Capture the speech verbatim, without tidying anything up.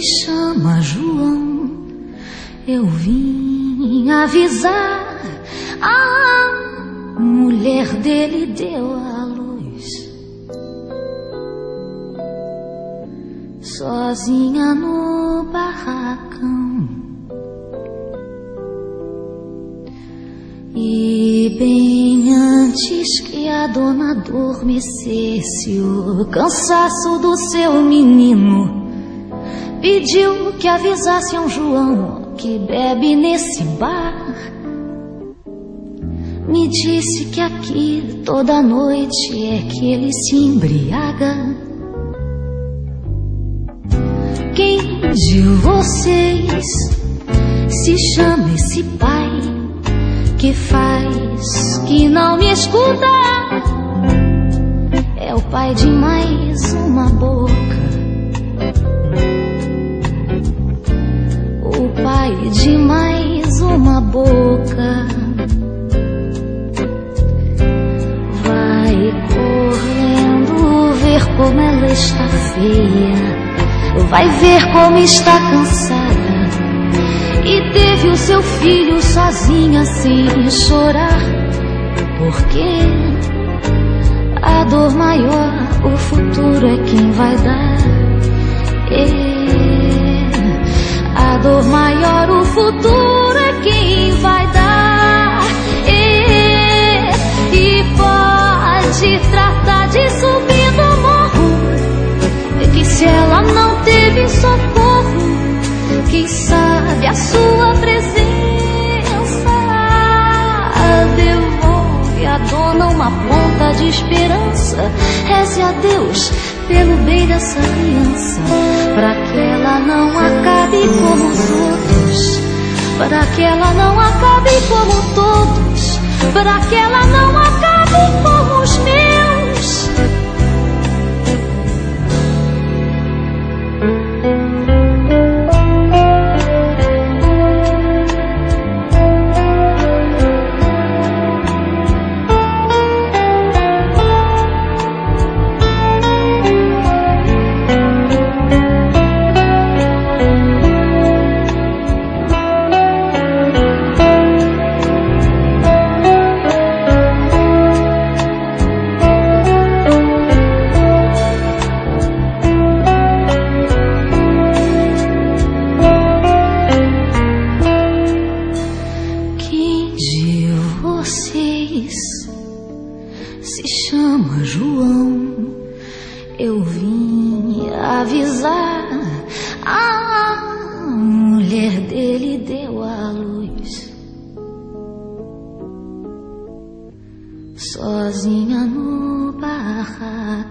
chama João. Eu vim avisar, a mulher dele deu à luz, sozinha no barracão. E bem antes que a dona adormecesse, o cansaço do seu menino pediu que avisasse a um João que bebe nesse bar. Me disse que aqui toda noite é que ele se embriaga. Quem de vocês se chama esse pai que faz que não me escuta? É o pai de mais uma boca, o pai de mais uma boca. Vai correndo ver como ela está feia, vai ver como está cansada, e teve o seu filho sozinha sem chorar, porque a dor maior, o futuro é quem vai dar. É, a dor maior, o futuro é quem vai dar. É, e pode tratar de subir no morro, que se ela não teve socorro, quem sabe a sua presença devolve a dona uma ponta de esperança. Reze a Deus pelo bem dessa criança, para que ela não acabe como os outros, para que ela não acabe como todos, para que ela não acabe como os meus. Sozinha no barracão.